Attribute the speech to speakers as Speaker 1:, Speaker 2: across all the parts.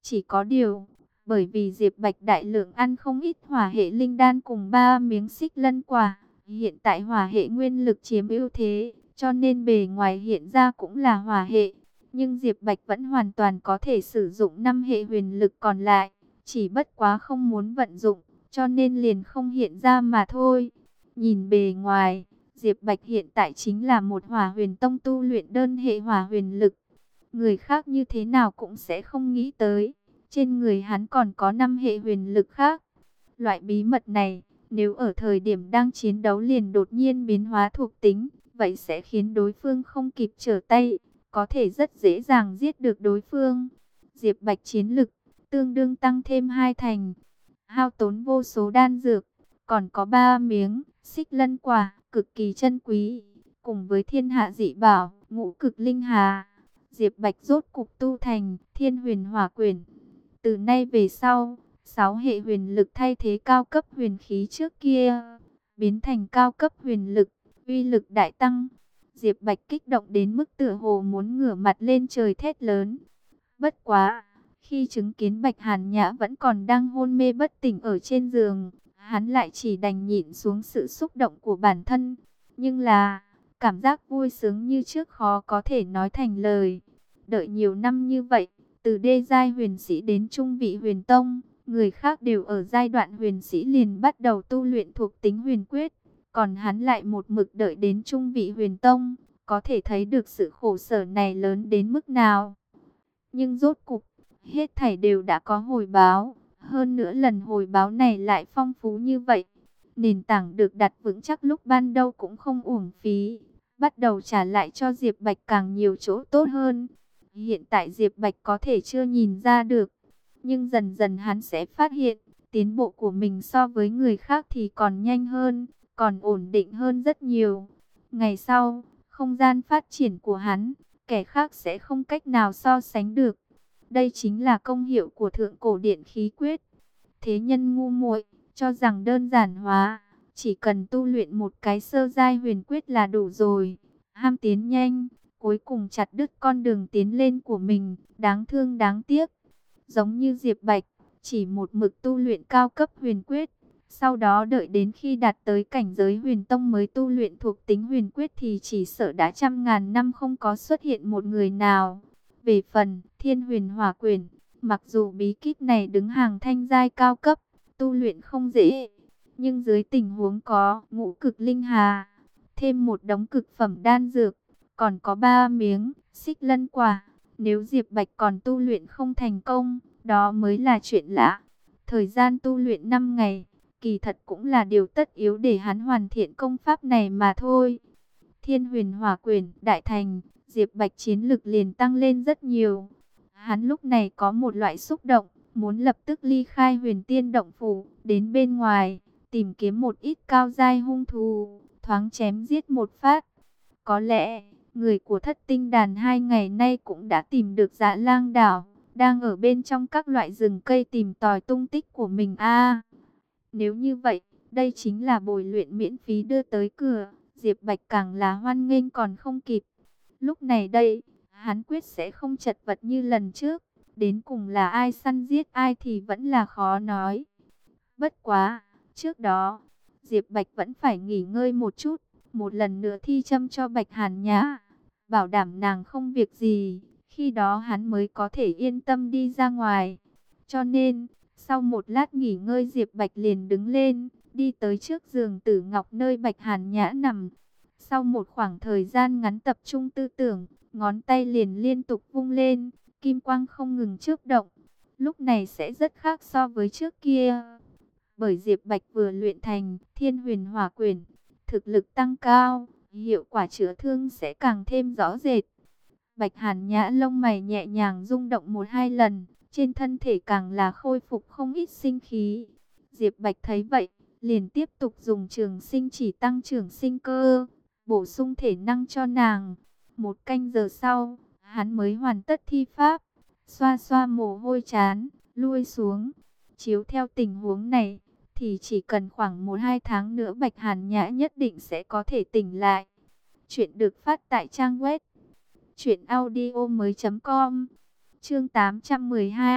Speaker 1: Chỉ có điều, bởi vì Diệp Bạch đại lượng ăn không ít hỏa hệ linh đan cùng 3 miếng xích lân quả, hiện tại hỏa hệ nguyên lực chiếm ưu thế, cho nên bề ngoài hiện ra cũng là hỏa hệ. Nhưng Diệp Bạch vẫn hoàn toàn có thể sử dụng 5 hệ huyền lực còn lại, chỉ bất quá không muốn vận dụng, cho nên liền không hiện ra mà thôi. Nhìn bề ngoài, Diệp Bạch hiện tại chính là một hỏa huyền tông tu luyện đơn hệ hỏa huyền lực. Người khác như thế nào cũng sẽ không nghĩ tới, trên người hắn còn có 5 hệ huyền lực khác. Loại bí mật này, nếu ở thời điểm đang chiến đấu liền đột nhiên biến hóa thuộc tính, vậy sẽ khiến đối phương không kịp trở tay, có thể rất dễ dàng giết được đối phương. Diệp Bạch chiến lực tương đương tăng thêm 2 thành, hao tốn vô số đan dược, còn có 3 miếng xích lân quả cực kỳ chân quý, cùng với thiên hạ dị bảo ngũ cực linh hà. Diệp Bạch rốt cục tu thành Thiên Huyền Hỏa Quyển. Từ nay về sau, 6 hệ huyền lực thay thế cao cấp huyền khí trước kia, biến thành cao cấp huyền lực, uy lực đại tăng. Diệp Bạch kích động đến mức tựa hồ muốn ngửa mặt lên trời thét lớn. Bất quá, khi chứng kiến Bạch Hàn Nhã vẫn còn đang hôn mê bất tỉnh ở trên giường, hắn lại chỉ đành nhịn xuống sự xúc động của bản thân. Nhưng là, cảm giác vui sướng như trước khó có thể nói thành lời. Đợi nhiều năm như vậy, từ đê giai huyền sĩ đến trung vị huyền tông, người khác đều ở giai đoạn huyền sĩ liền bắt đầu tu luyện thuộc tính huyền quyết, còn hắn lại một mực đợi đến trung vị huyền tông, có thể thấy được sự khổ sở này lớn đến mức nào. Nhưng rốt cục, hết thảy đều đã có hồi báo, hơn nữa lần hồi báo này lại phong phú như vậy. Nền tảng được đặt vững chắc lúc ban đầu cũng không uổng phí, bắt đầu trả lại cho Diệp Bạch càng nhiều chỗ tốt hơn. Hiện tại Diệp Bạch có thể chưa nhìn ra được, nhưng dần dần hắn sẽ phát hiện, tiến bộ của mình so với người khác thì còn nhanh hơn, còn ổn định hơn rất nhiều. Ngày sau, không gian phát triển của hắn, kẻ khác sẽ không cách nào so sánh được. Đây chính là công hiệu của thượng cổ điện khí quyết. Thế nhân ngu muội cho rằng đơn giản hóa, chỉ cần tu luyện một cái sơ giai huyền quyết là đủ rồi. Ham tiến nhanh, cuối cùng chặt đứt con đường tiến lên của mình, đáng thương đáng tiếc. Giống như Diệp Bạch, chỉ một mực tu luyện cao cấp huyền quyết, sau đó đợi đến khi đạt tới cảnh giới huyền tông mới tu luyện thuộc tính huyền quyết thì chỉ sợ đã trăm ngàn năm không có xuất hiện một người nào. Về phần Thiên Huyền Hỏa Quyển, mặc dù bí kíp này đứng hàng thanh giai cao cấp, tu luyện không dễ, nhưng dưới tình huống có ngũ cực linh hà, thêm một đống cực phẩm đan dược, còn có 3 miếng xích lân quả, nếu Diệp Bạch còn tu luyện không thành công, đó mới là chuyện lạ. Thời gian tu luyện 5 ngày, kỳ thật cũng là điều tất yếu để hắn hoàn thiện công pháp này mà thôi. Thiên Huyền Hỏa Quyển đại thành, Diệp Bạch chiến lực liền tăng lên rất nhiều. Hắn lúc này có một loại xúc động, muốn lập tức ly khai Huyền Tiên động phủ, đến bên ngoài, tìm kiếm một ít cao giai hung thú, thoáng chém giết một phát. Có lẽ, người của Thất Tinh Đàn 2 ngày nay cũng đã tìm được Dạ Lang đảo, đang ở bên trong các loại rừng cây tìm tòi tung tích của mình a. Nếu như vậy, đây chính là bồi luyện miễn phí đưa tới cửa, Diệp Bạch càng là hoan nghênh còn không kịp. Lúc này đây, hắn quyết sẽ không chật vật như lần trước, đến cùng là ai săn giết ai thì vẫn là khó nói. Bất quá, trước đó, Diệp Bạch vẫn phải nghỉ ngơi một chút, một lần nữa thi châm cho Bạch Hàn Nhã, bảo đảm nàng không việc gì, khi đó hắn mới có thể yên tâm đi ra ngoài. Cho nên, sau một lát nghỉ ngơi Diệp Bạch liền đứng lên, đi tới trước giường Tử Ngọc nơi Bạch Hàn Nhã nằm. Sau một khoảng thời gian ngắn tập trung tư tưởng, ngón tay liền liên tục vung lên, kim quang không ngừng chớp động. Lúc này sẽ rất khác so với trước kia. Bởi Diệp Bạch vừa luyện thành Thiên Huyền Hỏa Quyển, thực lực tăng cao, hiệu quả chữa thương sẽ càng thêm rõ rệt. Bạch Hàn Nhã lông mày nhẹ nhàng rung động 1-2 lần, trên thân thể càng là khôi phục không ít sinh khí. Diệp Bạch thấy vậy, liền tiếp tục dùng trường sinh chỉ tăng trưởng sinh cơ, bổ sung thể năng cho nàng. 1 canh giờ sau, hắn mới hoàn tất thi pháp, xoa xoa mồ hôi trán, lui xuống. Chiếu theo tình huống này, thì chỉ cần khoảng 1-2 tháng nữa Bạch Hàn Nhã nhất định sẽ có thể tỉnh lại. Chuyện được phát tại trang web truyệnaudiomoi.com. Chương 812,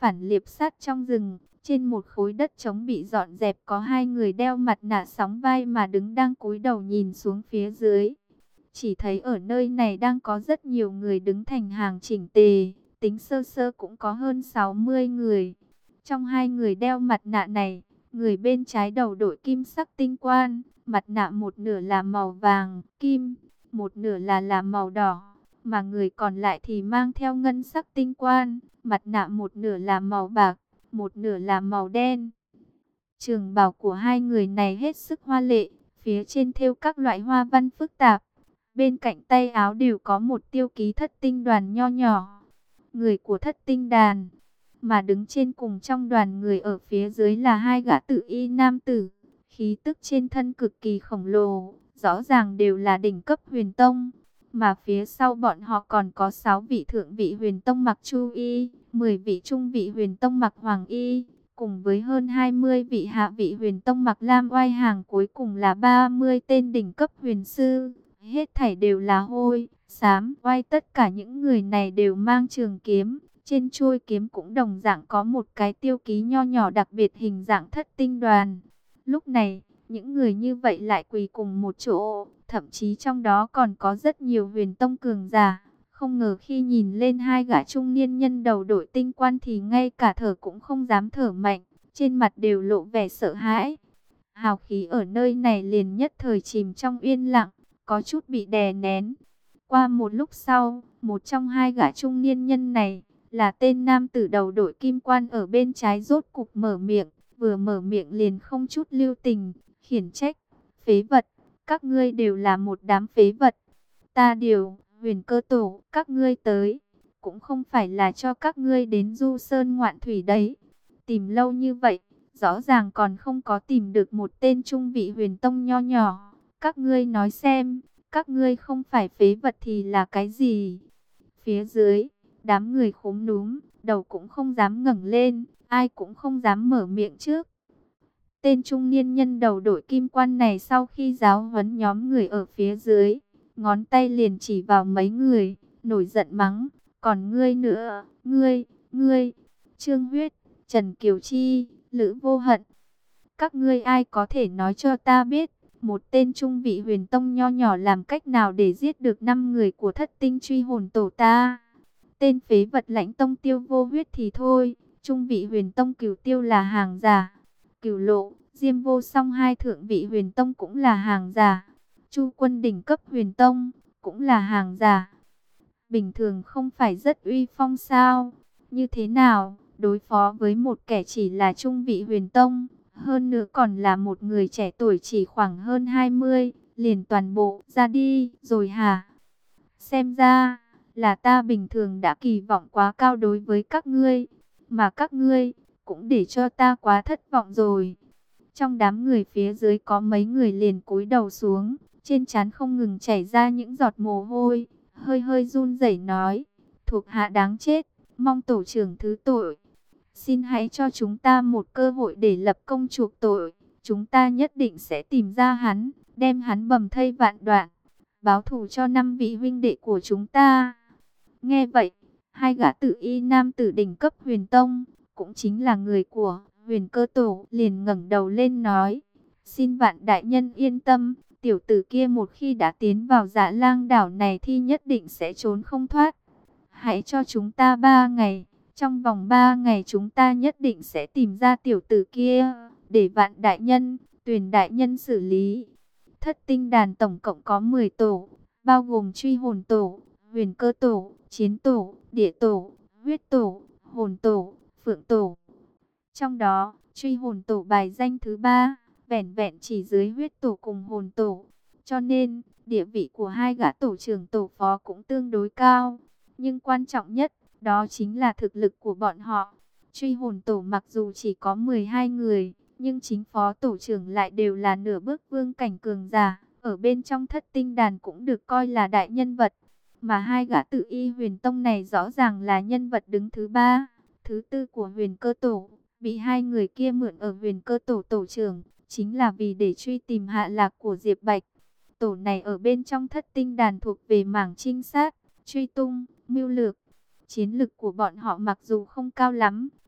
Speaker 1: phản liệp sát trong rừng. Trên một khối đất trống bị dọn dẹp có hai người đeo mặt nạ sóng vai mà đứng đang cúi đầu nhìn xuống phía dưới. Chỉ thấy ở nơi này đang có rất nhiều người đứng thành hàng chỉnh tề, tính sơ sơ cũng có hơn 60 người. Trong hai người đeo mặt nạ này, người bên trái đầu đội kim sắc tinh quan, mặt nạ một nửa là màu vàng, kim, một nửa là màu đỏ, mà người còn lại thì mang theo ngân sắc tinh quan, mặt nạ một nửa là màu bạc, một nửa là màu đen. Trường bào của hai người này hết sức hoa lệ, phía trên thêu các loại hoa văn phức tạp. Bên cạnh tay áo đều có một tiêu ký thất tinh đoàn nho nhỏ. Người của thất tinh đàn, mà đứng trên cùng trong đoàn người ở phía dưới là hai gã tự y nam tử. Khí tức trên thân cực kỳ khổng lồ, rõ ràng đều là đỉnh cấp huyền tông. Mà phía sau bọn họ còn có 6 vị thượng vị huyền tông mặc chu y, 10 vị trung vị huyền tông mặc hoàng y, cùng với hơn 20 vị hạ vị huyền tông mặc lam oai, hàng cuối cùng là 30 tên đỉnh cấp huyền sư. Hết thảy đều là hôi, xám, oai, tất cả những người này đều mang trường kiếm. Trên chuôi kiếm cũng đồng dạng có một cái tiêu ký nho nhỏ đặc biệt hình dạng thất tinh đoàn. Lúc này, những người như vậy lại quỳ cùng một chỗ, thậm chí trong đó còn có rất nhiều huyền tông cường giả. Không ngờ khi nhìn lên hai gã trung niên nhân đầu đội tinh quan thì ngay cả thở cũng không dám thở mạnh, trên mặt đều lộ vẻ sợ hãi. Hào khí ở nơi này liền nhất thời chìm trong yên lặng, có chút bị đè nén. Qua một lúc sau, một trong hai gã trung niên nhân này, là tên nam tử đầu đội kim quan ở bên trái rốt cục mở miệng, vừa mở miệng liền không chút lưu tình, khiển trách: phế vật, các ngươi đều là một đám phế vật. Ta điều, Huyền Cơ Tổ, các ngươi tới, cũng không phải là cho các ngươi đến du sơn ngoạn thủy đấy. Tìm lâu như vậy, rõ ràng còn không có tìm được một tên trung vị huyền tông nho nhỏ. Các ngươi nói xem, các ngươi không phải phế vật thì là cái gì? Phía dưới, đám người khúm núm, đầu cũng không dám ngẩng lên, ai cũng không dám mở miệng trước. Tên trung niên nhân đầu đội kim quan này sau khi giáo huấn nhóm người ở phía dưới, ngón tay liền chỉ vào mấy người, nổi giận mắng: còn ngươi nữa, ngươi, Trương Huyết, Trần Kiều Chi, Lữ Vô Hận. Các ngươi ai có thể nói cho ta biết, một tên trung vị huyền tông nho nhỏ làm cách nào để giết được 5 người của thất tinh truy hồn tổ ta? Tên phế vật Lãnh Tông Tiêu Vô Huyết thì thôi, trung vị huyền tông Cửu Tiêu là hàng giả. Cửu Lộ, Diêm Vô Song hai thượng vị huyền tông cũng là hàng giả. Chu Quân đỉnh cấp huyền tông cũng là hàng giả. Bình thường không phải rất uy phong sao? Như thế nào đối phó với một kẻ chỉ là trung vị huyền tông, hơn nữa còn là một người trẻ tuổi chỉ khoảng hơn 20, liền toàn bộ ra đi rồi hả? Xem ra là ta bình thường đã kỳ vọng quá cao đối với các ngươi, mà các ngươi cũng để cho ta quá thất vọng rồi. Trong đám người phía dưới có mấy người liền cúi đầu xuống, trên trán không ngừng chảy ra những giọt mồ hôi, hơi hơi run rẩy nói: thuộc hạ đáng chết, mong tổ trưởng thứ tội. Xin hãy cho chúng ta một cơ hội để lập công chuộc tội, chúng ta nhất định sẽ tìm ra hắn, đem hắn bầm thây vạn đoạn, báo thù cho 5 vị huynh đệ của chúng ta. Nghe vậy, hai gã tự y nam tử đỉnh cấp huyền tông, cũng chính là người của Huyền Cơ Tổ, liền ngẩng đầu lên nói: xin vạn đại nhân yên tâm, tiểu tử kia một khi đã tiến vào Dạ Lang đảo này thì nhất định sẽ trốn không thoát. Hãy cho chúng ta 3 ngày, trong vòng 3 ngày chúng ta nhất định sẽ tìm ra tiểu tử kia, để vạn đại nhân, Tuyền đại nhân xử lý. Thất tinh đàn tổng cộng có 10 tổ, bao gồm truy hồn tổ, Huyền Cơ Tổ, Chiến Tổ, Địa Tổ, Huyết Tổ, Hồn Tổ, Phượng Tổ. Trong đó, truy hồn tổ bài danh thứ 3, vẻn vẹn chỉ dưới Huyết Tổ cùng Hồn Tổ. Cho nên, địa vị của hai gã tổ trưởng tổ phó cũng tương đối cao. Nhưng quan trọng nhất, đó chính là thực lực của bọn họ. Truy hồn tổ mặc dù chỉ có 12 người, nhưng chính phó tổ trưởng lại đều là nửa bước vương cảnh cường giả. Ở bên trong thất tinh đàn cũng được coi là đại nhân vật. Mà hai gã tự y huyền tông này rõ ràng là nhân vật đứng thứ 3, thứ 4 của Huyền Cơ Tổ. Bị hai người kia mượn ở Huyền Cơ Tổ tổ trưởng, chính là vì để truy tìm hạ lạc của Diệp Bạch. Tổ này ở bên trong thất tinh đàn thuộc về mảng trinh sát, truy tung, mưu lược. Chiến lực của bọn họ mặc dù không cao lắm,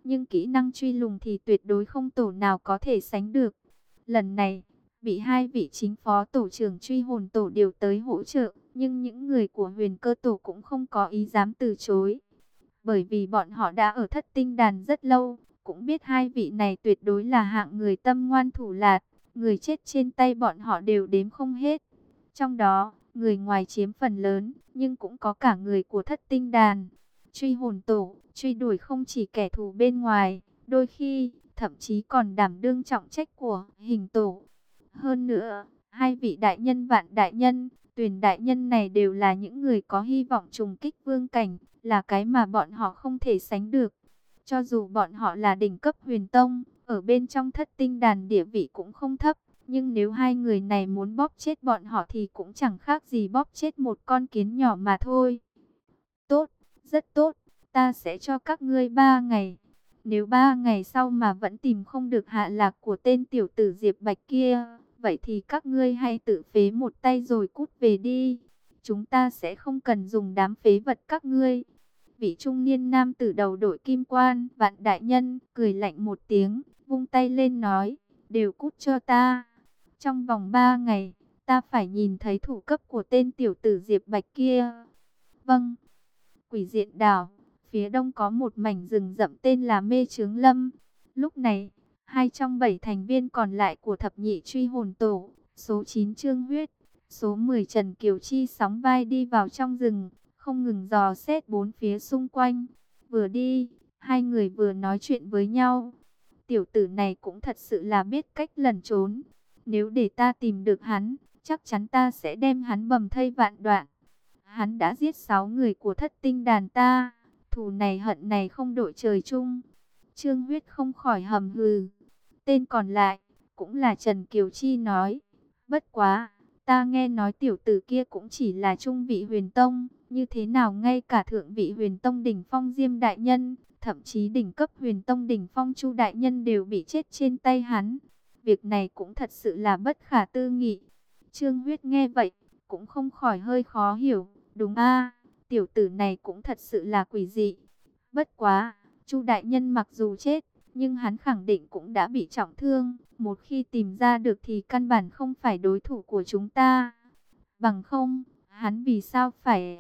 Speaker 1: nhưng kỹ năng truy lùng thì tuyệt đối không tổ nào có thể sánh được. Lần này, bị hai vị chính phó tổ trưởng truy hồn tổ điều tới hỗ trợ, nhưng những người của huyền cơ tổ cũng không có ý dám từ chối. Bởi vì bọn họ đã ở thất tinh đàn rất lâu, cũng biết hai vị này tuyệt đối là hạng người tâm ngoan thủ lạt, người chết trên tay bọn họ đều đếm không hết. Trong đó, người ngoài chiếm phần lớn, nhưng cũng có cả người của thất tinh đàn. Truy hồn tổ, truy đuổi không chỉ kẻ thù bên ngoài, đôi khi, thậm chí còn đảm đương trọng trách của hình tổ. Hơn nữa, hai vị đại nhân Vạn đại nhân, Tuyền đại nhân này đều là những người có hy vọng trùng kích vương cảnh, là cái mà bọn họ không thể sánh được. Cho dù bọn họ là đỉnh cấp huyền tông, ở bên trong thất tinh đàn địa vị cũng không thấp, nhưng nếu hai người này muốn bóp chết bọn họ thì cũng chẳng khác gì bóp chết một con kiến nhỏ mà thôi. Tốt, rất tốt, ta sẽ cho các ngươi 3 ngày. Nếu 3 ngày sau mà vẫn tìm không được hạ lạc của tên tiểu tử Diệp Bạch kia, vậy thì các ngươi hãy tự phế một tay rồi cút về đi. Chúng ta sẽ không cần dùng đám phế vật các ngươi. Vị trung niên nam tử đầu đội kim quan, Vạn đại nhân, cười lạnh một tiếng, vung tay lên nói, đều cút cho ta. Trong vòng 3 ngày, ta phải nhìn thấy thủ cấp của tên tiểu tử Diệp Bạch kia. Vâng. Quỷ diện đảo, phía đông có một mảnh rừng rậm tên là Mê Chướng Lâm. Lúc này, 2 trong 7 thành viên còn lại của thập nhị truy hồn tổ, số 9 Trương Huyết, số 10 Trần Kiều Chi sóng vai đi vào trong rừng, không ngừng dò xét bốn phía xung quanh. Vừa đi, hai người vừa nói chuyện với nhau. Tiểu tử này cũng thật sự là biết cách lẩn trốn. Nếu để ta tìm được hắn, chắc chắn ta sẽ đem hắn bầm thây vạn đoạn. Hắn đã giết 6 người của thất tinh đàn ta, thù này hận này không đội trời chung. Trương Huyết không khỏi hầm hừ. Tên còn lại, cũng là Trần Kiều Chi nói, bất quá, ta nghe nói tiểu tử kia cũng chỉ là trung vị huyền tông, như thế nào ngay cả thượng vị huyền tông đỉnh phong Diêm đại nhân, thậm chí đỉnh cấp huyền tông đỉnh phong Chu đại nhân đều bị chết trên tay hắn. Việc này cũng thật sự là bất khả tư nghị. Trương Huyết nghe vậy, cũng không khỏi hơi khó hiểu. Đúng a, tiểu tử này cũng thật sự là quỷ dị. Bất quá, Chu đại nhân mặc dù chết, nhưng hắn khẳng định cũng đã bị trọng thương. Một khi tìm ra được thì căn bản không phải đối thủ của chúng ta. Bằng không, hắn vì sao phải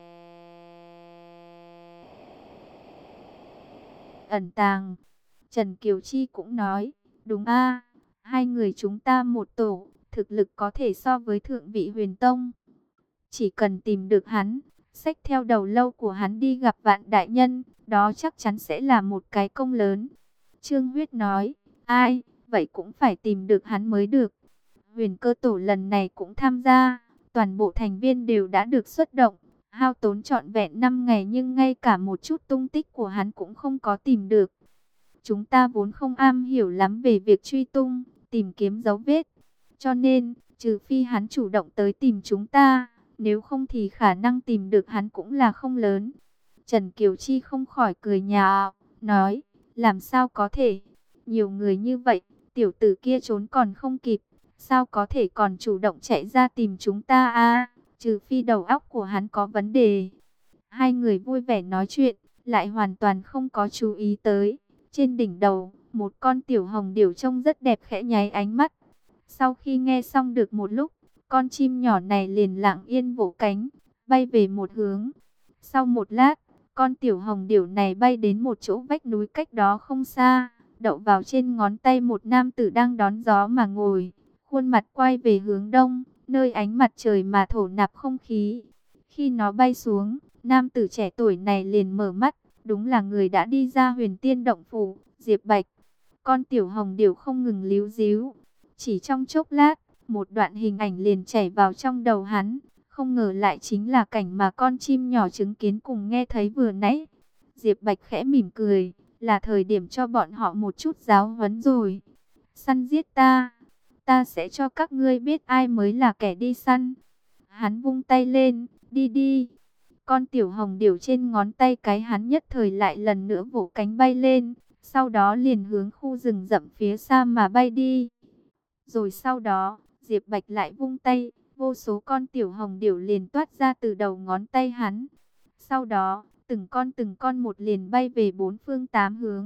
Speaker 1: ẩn tàng? Trần Kiều Chi cũng nói, đúng a, hai người chúng ta một tổ, thực lực có thể so với thượng vị huyền tông. Chỉ cần tìm được hắn, xách theo đầu lâu của hắn đi gặp Vạn đại nhân, đó chắc chắn sẽ là một cái công lớn. Trương Huyết nói, ai, vậy cũng phải tìm được hắn mới được. Huyền cơ tổ lần này cũng tham gia, toàn bộ thành viên đều đã được xuất động, hao tốn trọn vẹn 5 ngày nhưng ngay cả một chút tung tích của hắn cũng không có tìm được. Chúng ta vốn không am hiểu lắm về việc truy tung, tìm kiếm dấu vết, cho nên, trừ phi hắn chủ động tới tìm chúng ta, nếu không thì khả năng tìm được hắn cũng là không lớn. Trần Kiều Chi không khỏi cười nhạo, nói, làm sao có thể, nhiều người như vậy, tiểu tử kia trốn còn không kịp, sao có thể còn chủ động chạy ra tìm chúng ta a? Trừ phi đầu óc của hắn có vấn đề. Hai người vui vẻ nói chuyện, lại hoàn toàn không có chú ý tới. Trên đỉnh đầu, một con tiểu hồng điểu trông rất đẹp khẽ nháy ánh mắt. Sau khi nghe xong được một lúc, con chim nhỏ này liền lặng yên vỗ cánh, bay về một hướng. Sau một lát, con tiểu hồng điểu này bay đến một chỗ vách núi cách đó không xa, đậu vào trên ngón tay một nam tử đang đón gió mà ngồi, khuôn mặt quay về hướng đông, nơi ánh mặt trời mà thổ nạp không khí. Khi nó bay xuống, nam tử trẻ tuổi này liền mở mắt, đúng là người đã đi ra Huyền Tiên động phủ, Diệp Bạch. Con tiểu hồng điểu không ngừng líu ríu, chỉ trong chốc lát, một đoạn hình ảnh liền chảy vào trong đầu hắn, không ngờ lại chính là cảnh mà con chim nhỏ chứng kiến cùng nghe thấy vừa nãy. Diệp Bạch khẽ mỉm cười, là thời điểm cho bọn họ một chút giáo huấn rồi. Săn giết ta, ta sẽ cho các ngươi biết ai mới là kẻ đi săn. Hắn vung tay lên, đi đi. Con tiểu hồng điểu trên ngón tay cái hắn nhất thời lại lần nữa vỗ cánh bay lên, sau đó liền hướng khu rừng rậm phía xa mà bay đi. Rồi sau đó, Diệp Bạch lại vung tay, vô số con tiểu hồng điểu liền toát ra từ đầu ngón tay hắn. Sau đó, từng con một liền bay về bốn phương tám hướng,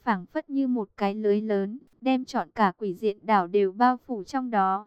Speaker 1: phảng phất như một cái lưới lớn, đem trọn cả Quỷ Diện Đảo đều bao phủ trong đó.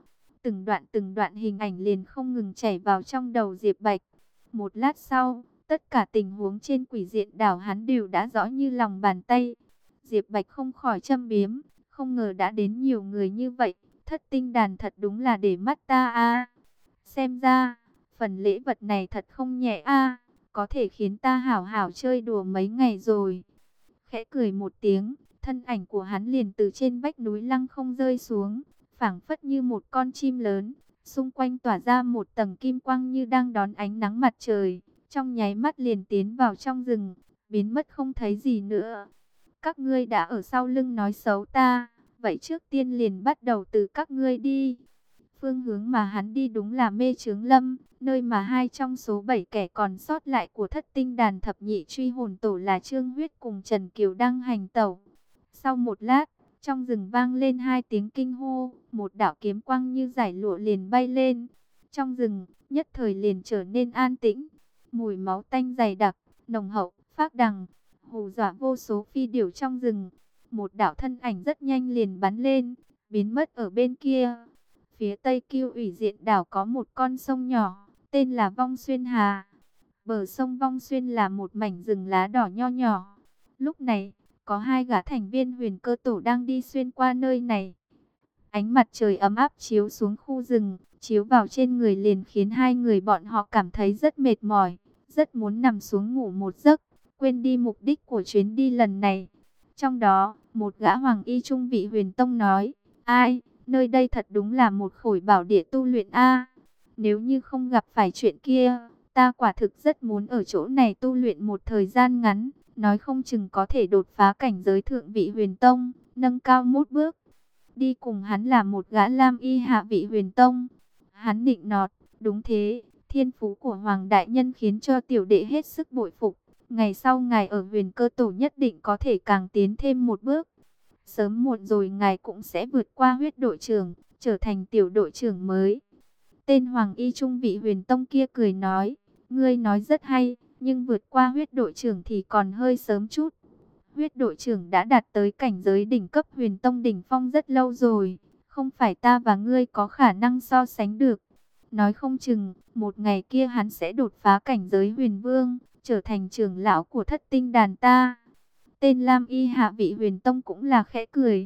Speaker 1: Từng đoạn hình ảnh liền không ngừng chảy vào trong đầu Diệp Bạch. Một lát sau, tất cả tình huống trên Quỷ Diện Đảo hắn đều đã rõ như lòng bàn tay. Diệp Bạch không khỏi châm biếm, không ngờ đã đến nhiều người như vậy, Thất Tinh Đàn thật đúng là để mắt ta a. Xem ra, phần lễ vật này thật không nhẹ a, có thể khiến ta hảo hảo chơi đùa mấy ngày rồi. Khẽ cười một tiếng, thân ảnh của hắn liền từ trên vách núi lăng không rơi xuống, phảng phất như một con chim lớn, xung quanh tỏa ra một tầng kim quang như đang đón ánh nắng mặt trời, trong nháy mắt liền tiến vào trong rừng, biến mất không thấy gì nữa. Các ngươi đã ở sau lưng nói xấu ta, vậy trước tiên liền bắt đầu từ các ngươi đi. Phương hướng mà hắn đi đúng là Mê Chướng Lâm, nơi mà 2 trong số 7 kẻ còn sót lại của Thất Tinh Đàn thập nhị truy hồn tổ là Trương Huyết cùng Trần Kiều đang hành tẩu. Sau một lát, trong rừng vang lên 2 tiếng kinh hô, một đạo kiếm quang như giải lụa liền bay lên. Trong rừng, nhất thời liền trở nên an tĩnh, mùi máu tanh dày đặc, nồng hậu, phác đằng, hù dọa vô số phi điểu trong rừng. Một đạo thân ảnh rất nhanh liền bắn lên, biến mất ở bên kia. Phía tây Cưu Ủy Diện Đảo có một con sông nhỏ, tên là Vong Xuyên Hà. Bờ sông Vong Xuyên là một mảnh rừng lá đỏ nho nhỏ. Lúc này, có 2 gã thành viên Huyền Cơ Tổ đang đi xuyên qua nơi này. Ánh mặt trời ấm áp chiếu xuống khu rừng, chiếu vào trên người liền khiến 2 người bọn họ cảm thấy rất mệt mỏi, rất muốn nằm xuống ngủ một giấc, quên đi mục đích của chuyến đi lần này. Trong đó, một gã hoàng y trung vị Huyền Tông nói, ai, nơi đây thật đúng là một khối bảo địa tu luyện a. Nếu như không gặp phải chuyện kia, ta quả thực rất muốn ở chỗ này tu luyện một thời gian ngắn, nói không chừng có thể đột phá cảnh giới thượng vị Huyền Tông, nâng cao một bước. Đi cùng hắn là một gã lam y hạ vị Huyền Tông. Hắn nịnh nọt, đúng thế, thiên phú của Hoàng Đại Nhân khiến cho tiểu đệ hết sức bội phục. Ngày sau ngài ở Huyền Cơ Tổ nhất định có thể càng tiến thêm một bước. Sớm muộn rồi ngài cũng sẽ vượt qua huyết đội trưởng, trở thành tiểu đội trưởng mới. Tên Hoàng y trung vị Huyền Tông kia cười nói, ngươi nói rất hay, nhưng vượt qua huyết đội trưởng thì còn hơi sớm chút. Huyết đội trưởng đã đạt tới cảnh giới đỉnh cấp Huyền Tông đỉnh phong rất lâu rồi, không phải ta và ngươi có khả năng so sánh được. Nói không chừng, một ngày kia hắn sẽ đột phá cảnh giới Huyền Vương, trở thành trưởng lão của Thất Tinh Đàn ta. Tên Lam Y hạ vị Huyền Tông cũng là khẽ cười,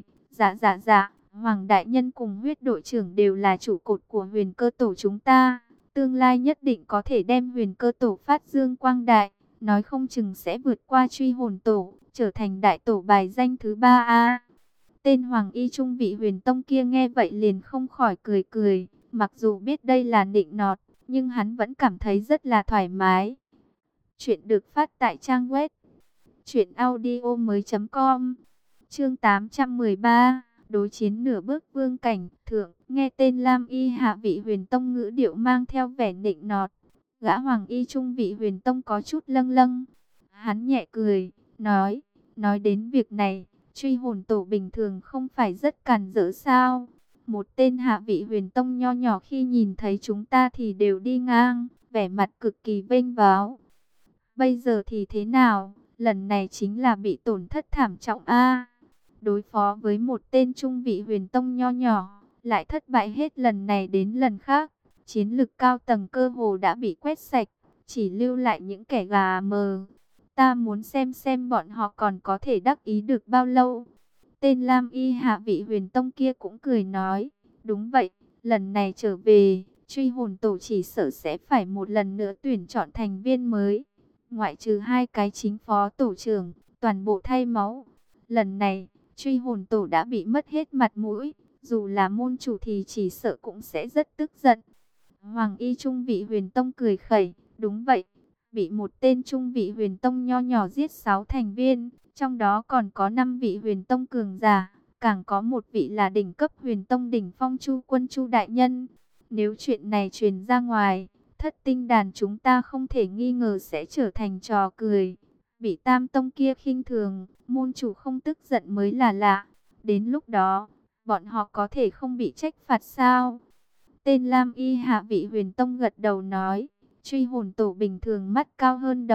Speaker 1: dạ, Hoàng Đại Nhân cùng huyết đội trưởng đều là trụ cột của Huyền Cơ Tổ chúng ta. Tương lai nhất định có thể đem Huyền Cơ Tổ phát dương quang đại, nói không chừng sẽ vượt qua truy hồn tổ, trở thành đại tổ bài danh thứ 3 a. Tên Hoàng Y trung vị Huyền Tông kia nghe vậy liền không khỏi cười cười, mặc dù biết đây là nịnh nọt, nhưng hắn vẫn cảm thấy rất là thoải mái. Chuyện được phát tại trang web truyệnaudiomoi.com. Chương 813, đối chiến nửa bước vương cảnh, thượng, nghe tên Lam Y hạ vị Huyền Tông ngữ điệu mang theo vẻ nịnh nọt. Gã Hoàng Y trung vị Huyền Tông có chút lâng lâng. Hắn nhẹ cười, nói đến việc này, truy hồn tổ bình thường không phải rất càn rỡ sao? Một tên hạ vị Huyền Tông nho nhỏ khi nhìn thấy chúng ta thì đều đi ngang, vẻ mặt cực kỳ vênh váo. Bây giờ thì thế nào? Lần này chính là bị tổn thất thảm trọng a. Đối phó với một tên trung vị Huyền Tông nho nhỏ, lại thất bại hết lần này đến lần khác. Chiến lực cao tầng cơ hồ đã bị quét sạch, chỉ lưu lại những kẻ gà mờ. Ta muốn xem bọn họ còn có thể đắc ý được bao lâu. Tên Lam Y hạ vị Huyền Tông kia cũng cười nói, đúng vậy, lần này trở về, truy hồn tổ chỉ sợ sẽ phải một lần nữa tuyển chọn thành viên mới. Ngoại trừ 2 cái chính phó tổ trưởng, toàn bộ thay máu. Lần này, truy hồn tổ đã bị mất hết mặt mũi, dù là môn chủ thì chỉ sợ cũng sẽ rất tức giận. Hoàng Y trung vị Huyền Tông cười khẩy, đúng vậy, bị một tên trung vị Huyền Tông nho nhỏ giết 6 thành viên, trong đó còn có 5 vị Huyền Tông cường giả, càng có một vị là đỉnh cấp Huyền Tông đỉnh phong Chu Quân Chu đại nhân. Nếu chuyện này truyền ra ngoài, Thất Tinh Đàn chúng ta không thể nghi ngờ sẽ trở thành trò cười, bị Tam Tông kia khinh thường, môn chủ không tức giận mới là lạ. Đến lúc đó, bọn họ có thể không bị trách phạt sao? Tên Lam Y hạ vị Huyền Tông gật đầu nói, truy hồn tổ bình thường mắt cao hơn đầu,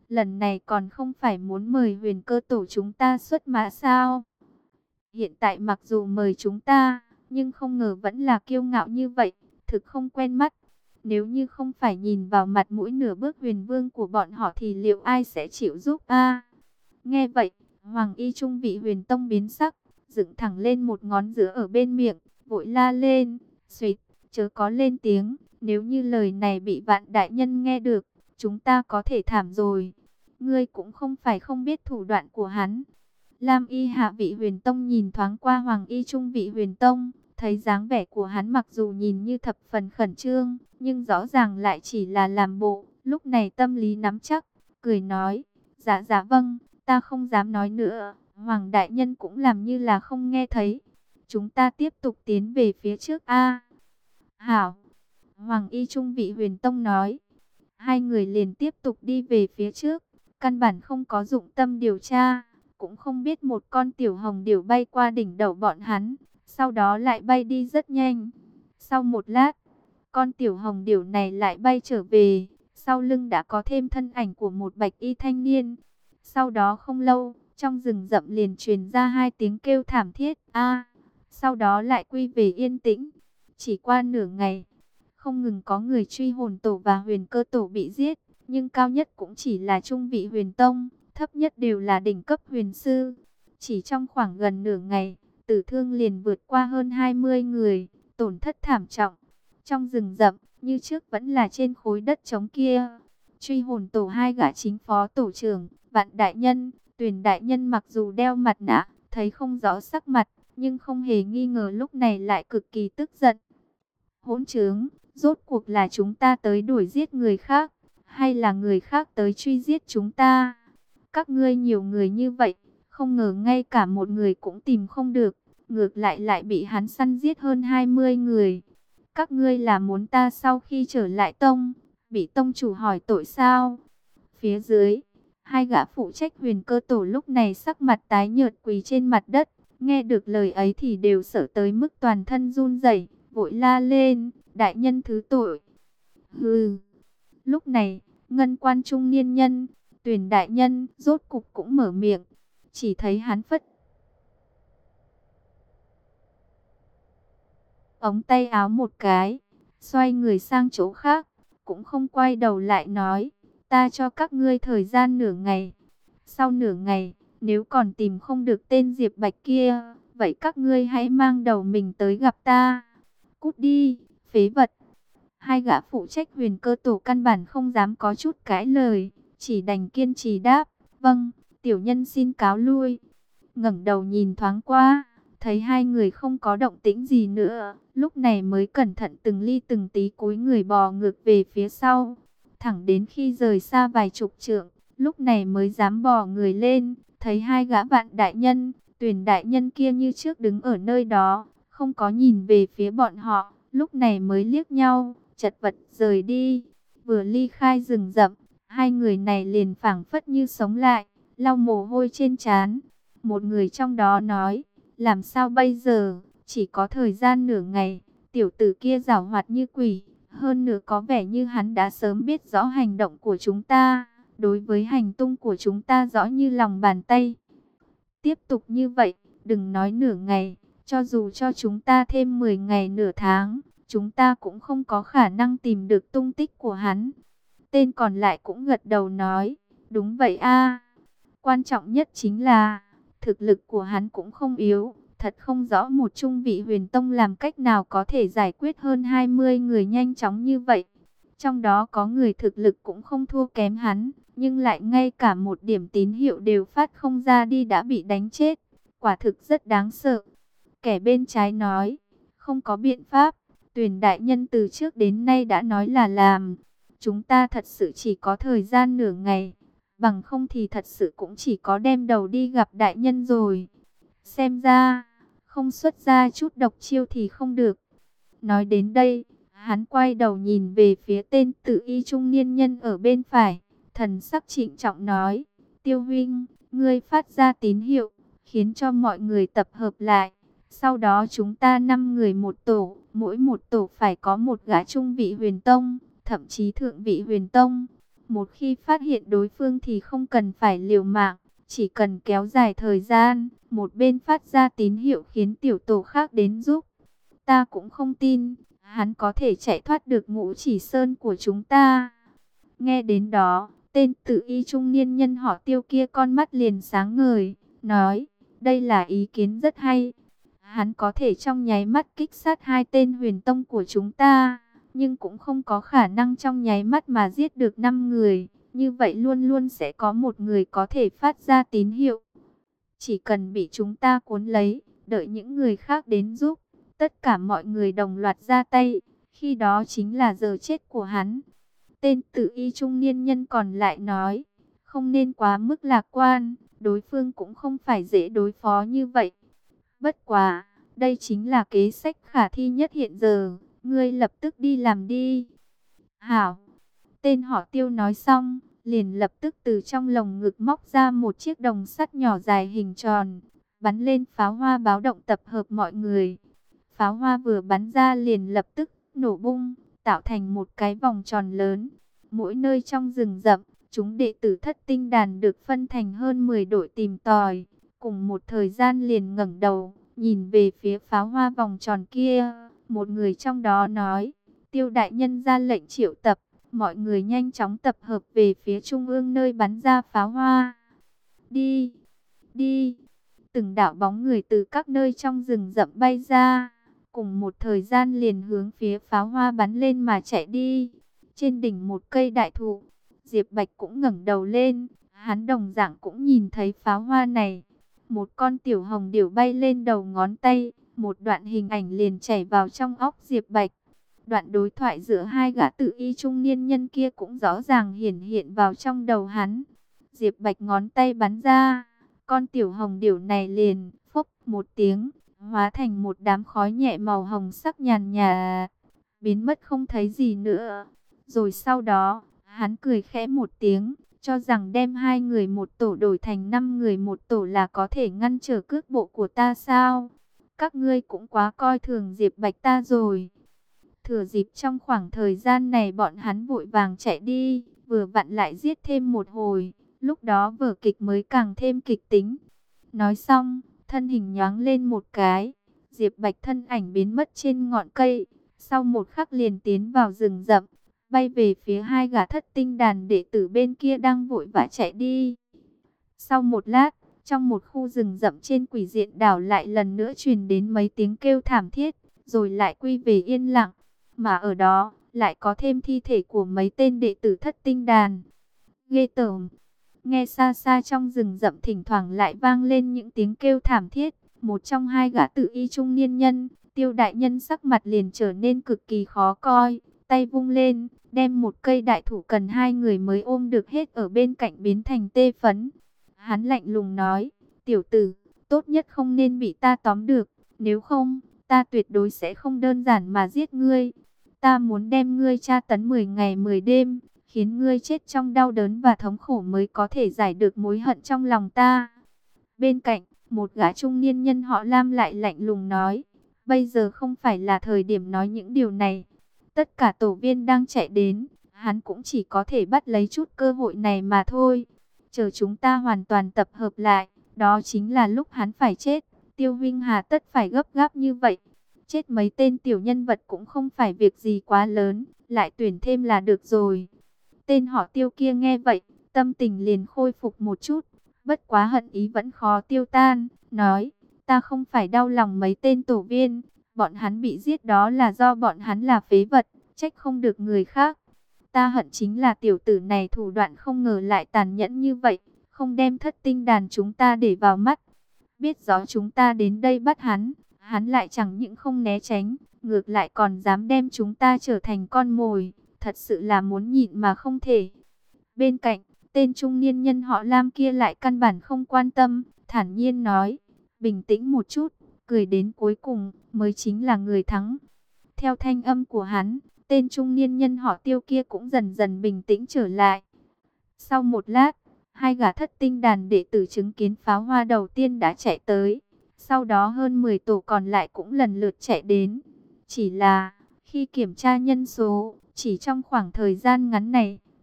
Speaker 1: lần này còn không phải muốn mời Huyền Cơ Tổ chúng ta xuất mã sao? Hiện tại mặc dù mời chúng ta, nhưng không ngờ vẫn là kiêu ngạo như vậy, thực không quen mắt. Nếu như không phải nhìn vào mặt mũi nửa bước huyền vương của bọn họ thì liệu ai sẽ chịu giúp a? Nghe vậy, Hoàng Y Trung vị Huyền Tông biến sắc, dựng thẳng lên một ngón giữa ở bên miệng, vội la lên, "Xuyệt, chớ có lên tiếng, nếu như lời này bị Vạn đại nhân nghe được, chúng ta có thể thảm rồi. Ngươi cũng không phải không biết thủ đoạn của hắn." Lam Y hạ vị Huyền Tông nhìn thoáng qua Hoàng Y Trung vị Huyền Tông, thấy dáng vẻ của hắn mặc dù nhìn như thập phần khẩn trương, nhưng rõ ràng lại chỉ là làm bộ, lúc này tâm lý nắm chắc, cười nói, "Dạ dạ vâng, ta không dám nói nữa." Hoàng đại nhân cũng làm như là không nghe thấy. "Chúng ta tiếp tục tiến về phía trước a." "Hảo." Hoàng Y Trung vị Huyền Tông nói. Hai người liền tiếp tục đi về phía trước, căn bản không có dụng tâm điều tra, cũng không biết một con tiểu hồng điểu bay qua đỉnh đầu bọn hắn, sau đó lại bay đi rất nhanh. Sau một lát, con tiểu hồng điểu này lại bay trở về, sau lưng đã có thêm thân ảnh của một bạch y thanh niên. Sau đó không lâu, trong rừng rậm liền truyền ra hai tiếng kêu thảm thiết, a, sau đó lại quy về yên tĩnh. Chỉ qua nửa ngày, không ngừng có người truy hồn tổ và Huyền Cơ Tổ bị giết, nhưng cao nhất cũng chỉ là trung vị Huyền Tông, thấp nhất đều là đỉnh cấp huyền sư. Chỉ trong khoảng gần nửa ngày, tử thương liền vượt qua hơn 20 người, tổn thất thảm trọng. Trong rừng rậm, như trước vẫn là trên khối đất trống kia. Truy hồn tổ hai gã chính phó tổ trưởng, Vạn đại nhân, Tuyền đại nhân mặc dù đeo mặt nạ, thấy không rõ sắc mặt, nhưng không hề nghi ngờ lúc này lại cực kỳ tức giận. Hỗn trướng, rốt cuộc là chúng ta tới đuổi giết người khác, hay là người khác tới truy giết chúng ta? Các ngươi nhiều người như vậy, không ngờ ngay cả một người cũng tìm không được, ngược lại lại bị hắn săn giết hơn 20 người. Các ngươi là muốn ta sau khi trở lại tông, bị tông chủ hỏi tội sao? Phía dưới, hai gã phụ trách Huyền Cơ Tổ lúc này sắc mặt tái nhợt quỳ trên mặt đất, nghe được lời ấy thì đều sợ tới mức toàn thân run rẩy, vội la lên, "Đại nhân thứ tội." Hừ. Lúc này, ngân quan trung niên nhân, Tuyền đại nhân, rốt cục cũng mở miệng. Chỉ thấy hắn phất ống tay áo một cái, xoay người sang chỗ khác, cũng không quay đầu lại nói, "Ta cho các ngươi thời gian nửa ngày. Sau nửa ngày, nếu còn tìm không được tên Diệp Bạch kia, vậy các ngươi hãy mang đầu mình tới gặp ta. Cút đi, phế vật." Hai gã phụ trách Huyền Cơ Tổ căn bản không dám có chút cãi lời, chỉ đành kiên trì đáp, "Vâng, tiểu nhân xin cáo lui." Ngẩng đầu nhìn thoáng qua, thấy hai người không có động tĩnh gì nữa, lúc này mới cẩn thận từng ly từng tí cúi người bò ngược về phía sau, thẳng đến khi rời xa vài chục trượng, lúc này mới dám bò người lên, thấy hai gã Vạn đại nhân, Tuyền đại nhân kia như trước đứng ở nơi đó, không có nhìn về phía bọn họ, lúc này mới liếc nhau, chật vật rời đi. Vừa ly khai rừng rậm, hai người này liền phảng phất như sống lại, lau mồ hôi trên trán. Một người trong đó nói, "Làm sao bây giờ, chỉ có thời gian nửa ngày, tiểu tử kia giảo hoạt như quỷ, hơn nữa có vẻ như hắn đã sớm biết rõ hành động của chúng ta, đối với hành tung của chúng ta rõ như lòng bàn tay. Tiếp tục như vậy, đừng nói nửa ngày, cho dù cho chúng ta thêm 10 ngày nửa tháng, chúng ta cũng không có khả năng tìm được tung tích của hắn." Tên còn lại cũng gật đầu nói, "Đúng vậy a. Quan trọng nhất chính là, thực lực của hắn cũng không yếu, thật không rõ một trung vị Huyền Tông làm cách nào có thể giải quyết hơn 20 người nhanh chóng như vậy. Trong đó có người thực lực cũng không thua kém hắn, nhưng lại ngay cả một điểm tín hiệu đều phát không ra đi đã bị đánh chết. Quả thực rất đáng sợ." Kẻ bên trái nói, "Không có biện pháp, Tuyền đại nhân từ trước đến nay đã nói là làm. Chúng ta thật sự chỉ có thời gian nửa ngày, bằng không thì thật sự cũng chỉ có đem đầu đi gặp đại nhân rồi. Xem ra, không xuất ra chút độc chiêu thì không được." Nói đến đây, hắn quay đầu nhìn về phía tên tự y trung niên nhân ở bên phải, thần sắc trịnh trọng nói, "Tiêu huynh, ngươi phát ra tín hiệu, khiến cho mọi người tập hợp lại. Sau đó chúng ta 5 người một tổ, mỗi một tổ phải có một gã trung vị Huyền Tông, thậm chí thượng vị Huyền Tông. Một khi phát hiện đối phương thì không cần phải liều mạng, chỉ cần kéo dài thời gian, một bên phát ra tín hiệu khiến tiểu tổ khác đến giúp. Ta cũng không tin, hắn có thể chạy thoát được Ngũ Chỉ Sơn của chúng ta. Nghe đến đó, tên tự y trung niên nhân họ Tiêu kia con mắt liền sáng ngời, nói, đây là ý kiến rất hay. Hắn có thể trong nháy mắt kích sát hai tên huyền tông của chúng ta, nhưng cũng không có khả năng trong nháy mắt mà giết được 5 người. Như vậy luôn luôn sẽ có một người có thể phát ra tín hiệu. Chỉ cần bị chúng ta cuốn lấy, đợi những người khác đến giúp, tất cả mọi người đồng loạt ra tay, khi đó chính là giờ chết của hắn. Tên tự y trung niên nhân còn lại nói, không nên quá mức lạc quan, đối phương cũng không phải dễ đối phó như vậy. Bất quá, đây chính là kế sách khả thi nhất hiện giờ, ngươi lập tức đi làm đi. Hảo, tên họ Tiêu nói xong, liền lập tức từ trong lồng ngực móc ra một chiếc đồng sắt nhỏ dài hình tròn, bắn lên pháo hoa báo động tập hợp mọi người. Pháo hoa vừa bắn ra liền lập tức nổ bung, tạo thành một cái vòng tròn lớn. Mỗi nơi trong rừng rậm, chúng đệ tử Thất Tinh Đàn được phân thành hơn 10 đội tìm tòi. Cùng một thời gian liền ngẩng đầu, nhìn về phía pháo hoa vòng tròn kia. Một người trong đó nói, Tiêu đại nhân ra lệnh triệu tập. Mọi người nhanh chóng tập hợp về phía trung ương nơi bắn ra pháo hoa. Đi, đi. Từng đạo bóng người từ các nơi trong rừng rậm bay ra, cùng một thời gian liền hướng phía pháo hoa bắn lên mà chạy đi. Trên đỉnh một cây đại thụ, Diệp Bạch cũng ngẩng đầu lên, hắn đồng dạng cũng nhìn thấy pháo hoa này. Một con tiểu hồng điểu bay lên đầu ngón tay, một đoạn hình ảnh liền chảy vào trong óc Diệp Bạch. Đoạn đối thoại giữa hai gã tự y trung niên nhân kia cũng rõ ràng hiển hiện vào trong đầu hắn. Diệp Bạch ngón tay bắn ra, con tiểu hồng điểu này liền phốc một tiếng, hóa thành một đám khói nhẹ màu hồng sắc nhàn nhạt, biến mất không thấy gì nữa. Rồi sau đó, hắn cười khẽ một tiếng, cho rằng đem hai người một tổ đổi thành 5 người một tổ là có thể ngăn trở cước bộ của ta sao? Các ngươi cũng quá coi thường Diệp Bạch ta rồi. Thừa dịp trong khoảng thời gian này bọn hắn vội vàng chạy đi, vừa vặn lại giết thêm một hồi, lúc đó vở kịch mới càng thêm kịch tính. Nói xong, thân hình nhoáng lên một cái, Diệp Bạch thân ảnh biến mất trên ngọn cây, sau một khắc liền tiến vào rừng rậm, bay về phía hai gã Thất Tinh Đàn đệ tử bên kia đang vội vã chạy đi. Sau một lát, trong một khu rừng rậm trên Quỷ Diện đảo lại lần nữa truyền đến mấy tiếng kêu thảm thiết, rồi lại quy về yên lặng. Mà ở đó, lại có thêm thi thể của mấy tên đệ tử Thất Tinh Đàn. Ghê tởm. Nghe xa xa trong rừng rậm thỉnh thoảng lại vang lên những tiếng kêu thảm thiết. Một trong hai gã tự y trung niên nhân, Tiêu đại nhân sắc mặt liền trở nên cực kỳ khó coi. Tay vung lên, đem một cây đại thụ cần hai người mới ôm được hết ở bên cạnh biến thành tê phấn. Hắn lạnh lùng nói, tiểu tử, tốt nhất không nên bị ta tóm được. Nếu không, ta tuyệt đối sẽ không đơn giản mà giết ngươi. Ta muốn đem ngươi tra tấn 10 ngày 10 đêm, khiến ngươi chết trong đau đớn và thống khổ mới có thể giải được mối hận trong lòng ta. Bên cạnh, một gã trung niên nhân họ Lam lại lạnh lùng nói, bây giờ không phải là thời điểm nói những điều này. Tất cả tổ viên đang chạy đến, hắn cũng chỉ có thể bắt lấy chút cơ hội này mà thôi. Chờ chúng ta hoàn toàn tập hợp lại, đó chính là lúc hắn phải chết. Tiêu Vinh hà tất phải gấp gáp như vậy. Chết mấy tên tiểu nhân vật cũng không phải việc gì quá lớn, lại tuyển thêm là được rồi. Tên họ Tiêu kia nghe vậy, tâm tình liền khôi phục một chút, bất quá hận ý vẫn khó tiêu tan, nói, ta không phải đau lòng mấy tên tổ viên, bọn hắn bị giết đó là do bọn hắn là phế vật, trách không được người khác. Ta hận chính là tiểu tử này thủ đoạn không ngờ lại tàn nhẫn như vậy, không đem Thất Tinh Đàn chúng ta để vào mắt. Biết rõ chúng ta đến đây bắt hắn, hắn lại chẳng những không né tránh, ngược lại còn dám đem chúng ta trở thành con mồi, thật sự là muốn nhịn mà không thể. Bên cạnh, tên trung niên nhân họ Lam kia lại căn bản không quan tâm, thản nhiên nói, bình tĩnh một chút, cười đến cuối cùng mới chính là người thắng. Theo thanh âm của hắn, tên trung niên nhân họ Tiêu kia cũng dần dần bình tĩnh trở lại. Sau một lát, hai gã Thất Tinh Đàn đệ tử chứng kiến pháo hoa đầu tiên đã chạy tới. Sau đó hơn 10 tổ còn lại cũng lần lượt chạy đến. Chỉ là, khi kiểm tra nhân số, chỉ trong khoảng thời gian ngắn này,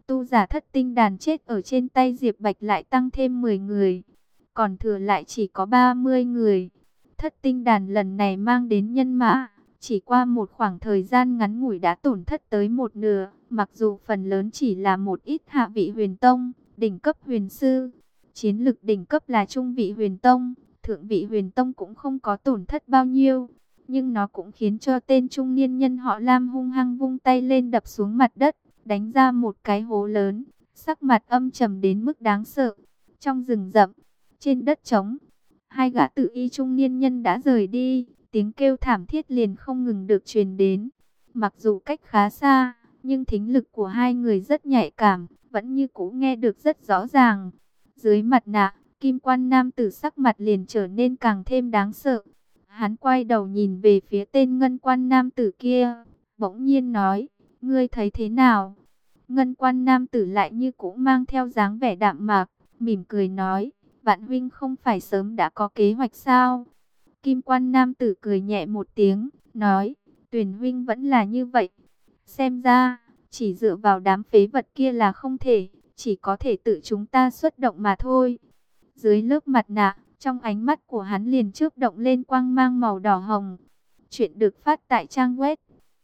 Speaker 1: tu giả thất tinh đàn chết ở trên tay Diệp Bạch lại tăng thêm 10 người, còn thừa lại chỉ có 30 người. Thất tinh đàn lần này mang đến nhân mã, chỉ qua một khoảng thời gian ngắn ngủi đã tổn thất tới một nửa, mặc dù phần lớn chỉ là một ít hạ vị huyền tông, đỉnh cấp huyền sư. Chiến lực đỉnh cấp là trung vị huyền tông, thượng vị huyền tông cũng không có tổn thất bao nhiêu. Nhưng nó cũng khiến cho tên trung niên nhân họ Lam hung hăng vung tay lên đập xuống mặt đất, đánh ra một cái hố lớn, sắc mặt âm trầm đến mức đáng sợ. Trong rừng rậm, trên đất trống, hai gã tự y trung niên nhân đã rời đi, tiếng kêu thảm thiết liền không ngừng được truyền đến. Mặc dù cách khá xa, nhưng thính lực của hai người rất nhạy cảm, vẫn như cũ nghe được rất rõ ràng. Dưới mặt nạ, kim quan nam tử sắc mặt liền trở nên càng thêm đáng sợ. Hắn quay đầu nhìn về phía tên ngân quan nam tử kia, bỗng nhiên nói, ngươi thấy thế nào? Ngân quan nam tử lại như cũ mang theo dáng vẻ đạm mạc, mỉm cười nói, Vạn huynh không phải sớm đã có kế hoạch sao? Kim quan nam tử cười nhẹ một tiếng, nói, Tuyền huynh vẫn là như vậy. Xem ra, chỉ dựa vào đám phế vật kia là không thể, chỉ có thể tự chúng ta xuất động mà thôi. Dưới lớp mặt nạ, trong ánh mắt của hắn liền chớp động lên quang mang màu đỏ hồng. Chuyện được phát tại trang web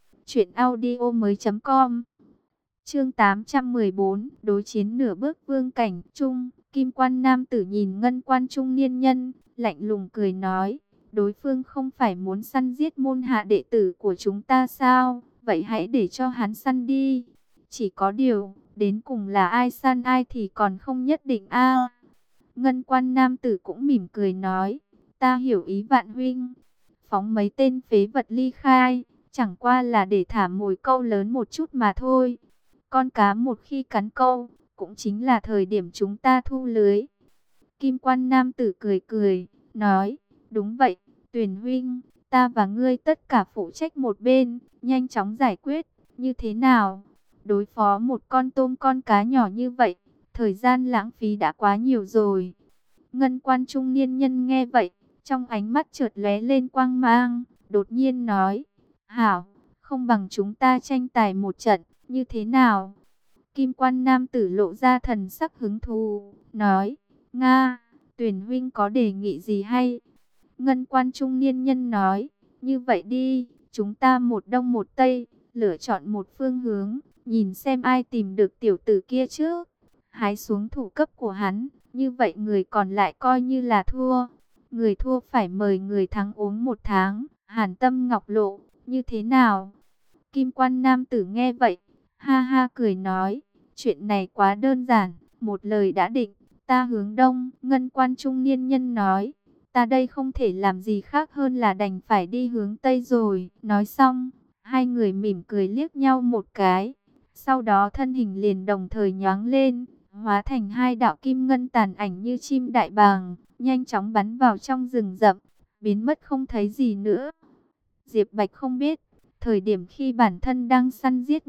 Speaker 1: truyệnaudiomoi.com. Chương 814, đối chiến nửa bước vương cảnh trung. Kim quan nam tử nhìn ngân quan trung niên nhân, lạnh lùng cười nói, đối phương không phải muốn săn giết môn hạ đệ tử của chúng ta sao? Vậy hãy để cho hắn săn đi. Chỉ có điều, đến cùng là ai săn ai thì còn không nhất định a. Ngân quan nam tử cũng mỉm cười nói, ta hiểu ý Vạn huynh. Phóng mấy tên phế vật ly khai, chẳng qua là để thả mồi câu lớn một chút mà thôi. Con cá một khi cắn câu, cũng chính là thời điểm chúng ta thu lưới. Kim quan nam tử cười cười, nói, đúng vậy, Tuyền huynh, ta và ngươi tất cả phụ trách một bên, nhanh chóng giải quyết, như thế nào? Đối phó một con tôm con cá nhỏ như vậy, thời gian lãng phí đã quá nhiều rồi. Ngân quan trung niên nhân nghe vậy, trong ánh mắt chợt lóe lên quang mang, đột nhiên nói, hảo, không bằng chúng ta tranh tài một trận, như thế nào? Kim quan nam tử lộ ra thần sắc hứng thú, nói, Nga, Tuyền huynh có đề nghị gì hay? Ngân quan trung niên nhân nói, như vậy đi, chúng ta một đông một tây, lựa chọn một phương hướng, nhìn xem ai tìm được tiểu tử kia trước, hái xuống thủ cấp của hắn, như vậy người còn lại coi như là thua. Người thua phải mời người thắng uống một tháng, Hàn Tâm Ngọc Lộ, như thế nào? Kim quan nam tử nghe vậy, ha ha cười nói, chuyện này quá đơn giản, một lời đã định, ta hướng đông. Ngân quan trung niên nhân nói, ta đây không thể làm gì khác hơn là đành phải đi hướng tây rồi. Nói xong, hai người mỉm cười liếc nhau một cái, sau đó thân hình liền đồng thời nhoáng lên, hóa thành hai đạo kim ngân tàn ảnh như chim đại bàng, nhanh chóng bắn vào trong rừng rậm, biến mất không thấy gì nữa. Diệp Bạch không biết, thời điểm khi bản thân đang săn giết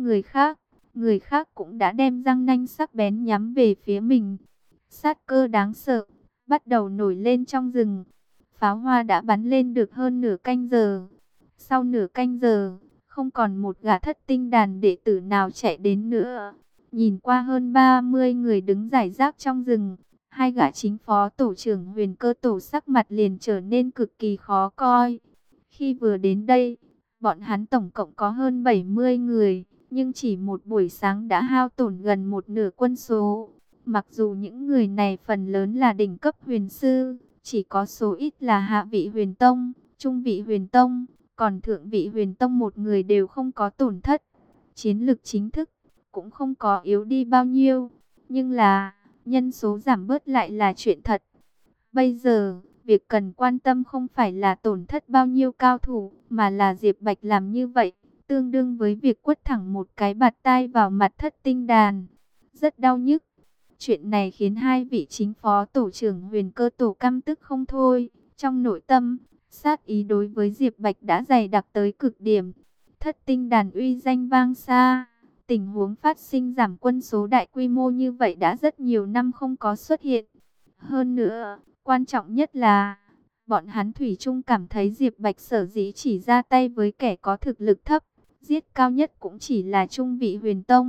Speaker 1: người khác cũng đã đem răng nanh sắc bén nhắm về phía mình. Sát cơ đáng sợ bắt đầu nổi lên trong rừng. Pháo hoa đã bắn lên được hơn nửa canh giờ. Sau nửa canh giờ, không còn một gã thất tinh đàn đệ tử nào chạy đến nữa. Nhìn qua hơn 30 người đứng rải rác trong rừng, hai gã chính phó tổ trưởng Huyền Cơ Tổ sắc mặt liền trở nên cực kỳ khó coi. Khi vừa đến đây, bọn hắn tổng cộng có hơn 70 người, nhưng chỉ một buổi sáng đã hao tổn gần một nửa quân số. Mặc dù những người này phần lớn là đỉnh cấp huyền sư, chỉ có số ít là hạ vị huyền tông, trung vị huyền tông, còn thượng vị huyền tông một người đều không có tổn thất. Chiến lực chính thức cũng không có yếu đi bao nhiêu, nhưng là nhân số giảm bớt lại là chuyện thật. Bây giờ, việc cần quan tâm không phải là tổn thất bao nhiêu cao thủ, mà là Diệp Bạch làm như vậy, tương đương với việc quất thẳng một cái bạt tai vào mặt thất tinh đàn. Rất đau nhức. Chuyện này khiến hai vị chính phó tổ trưởng Huyền Cơ Tổ căm tức không thôi. Trong nội tâm, sát ý đối với Diệp Bạch đã dày đặc tới cực điểm. Thất tinh đàn uy danh vang xa. Tình huống phát sinh giảm quân số đại quy mô như vậy đã rất nhiều năm không có xuất hiện. Hơn nữa, quan trọng nhất là, bọn hắn thủy chung cảm thấy Diệp Bạch sở dĩ chỉ ra tay với kẻ có thực lực thấp, giết cao nhất cũng chỉ là trung vị huyền tông.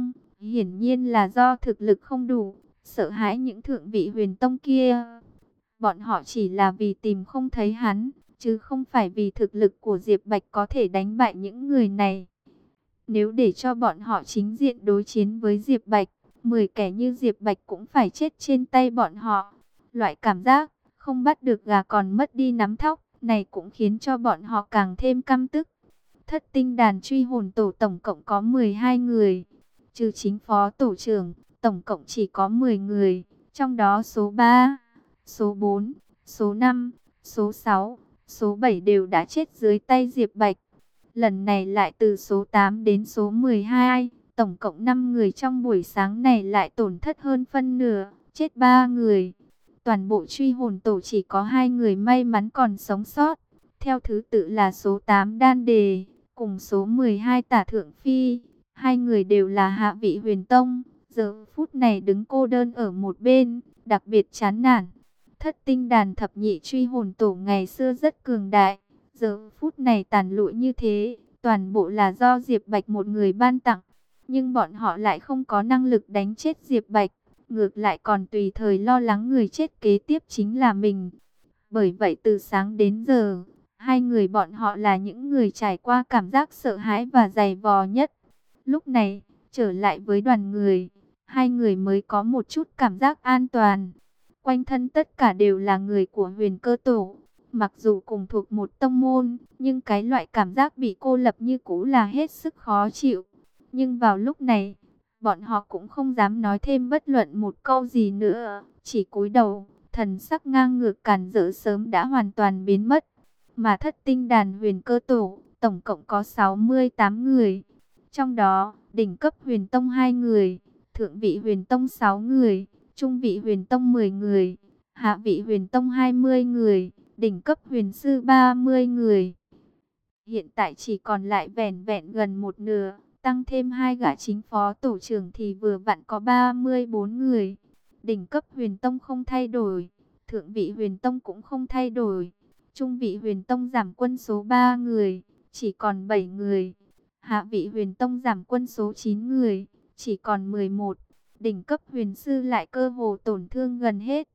Speaker 1: Hiển nhiên là do thực lực không đủ, sợ hãi những thượng vị huyền tông kia. Bọn họ chỉ là vì tìm không thấy hắn, chứ không phải vì thực lực của Diệp Bạch có thể đánh bại những người này. Nếu để cho bọn họ chính diện đối chiến với Diệp Bạch, 10 kẻ như Diệp Bạch cũng phải chết trên tay bọn họ. Loại cảm giác không bắt được gà còn mất đi nắm thóc này cũng khiến cho bọn họ càng thêm căm tức. Thất tinh đàn truy hồn tổ tổng cộng có 12 người, trừ chính phó tổ trưởng, tổng cộng chỉ có 10 người, trong đó số 3, số 4, số 5, số 6, số 7 đều đã chết dưới tay Diệp Bạch. Lần này lại từ số 8 đến số 12, tổng cộng 5 người trong buổi sáng này lại tổn thất hơn phân nửa, chết 3 người. Toàn bộ truy hồn tổ chỉ có 2 người may mắn còn sống sót, theo thứ tự là số 8 Đan Đề, cùng số 12 Tả Thượng Phi. Hai người đều là hạ vị huyền tông, giờ phút này đứng cô đơn ở một bên, đặc biệt chán nản. Thất tinh đàn thập nhị truy hồn tổ ngày xưa rất cường đại, giờ phút này tàn lụi như thế, toàn bộ là do Diệp Bạch một người ban tặng. Nhưng bọn họ lại không có năng lực đánh chết Diệp Bạch, ngược lại còn tùy thời lo lắng người chết kế tiếp chính là mình. Bởi vậy từ sáng đến giờ, hai người bọn họ là những người trải qua cảm giác sợ hãi và dày vò nhất. Lúc này, trở lại với đoàn người, hai người mới có một chút cảm giác an toàn. Quanh thân tất cả đều là người của Huyền Cơ Tổ. Mặc dù cùng thuộc một tông môn, nhưng cái loại cảm giác bị cô lập như cũ là hết sức khó chịu. Nhưng vào lúc này, bọn họ cũng không dám nói thêm bất luận một câu gì nữa, chỉ cúi đầu, thần sắc ngang ngược càn rỡ sớm đã hoàn toàn biến mất. Mà thất tinh đàn Huyền Cơ Tổ, tổng cộng có 68 người. Trong đó, đỉnh cấp huyền tông 2 người, thượng vị huyền tông 6 người, trung vị huyền tông 10 người, hạ vị huyền tông 20 người, đỉnh cấp huyền sư 30 người. Hiện tại chỉ còn lại vẻn vẹn gần một nửa, tăng thêm 2 gã chính phó tổ trưởng thì vừa vặn có 34 người. Đỉnh cấp huyền tông không thay đổi, thượng vị huyền tông cũng không thay đổi. Trung vị huyền tông giảm quân số 3 người, chỉ còn 7 người. Hạ vị huyền tông giảm quân số 9 người, chỉ còn 11. Đỉnh cấp huyền sư lại cơ hồ tổn thương gần hết,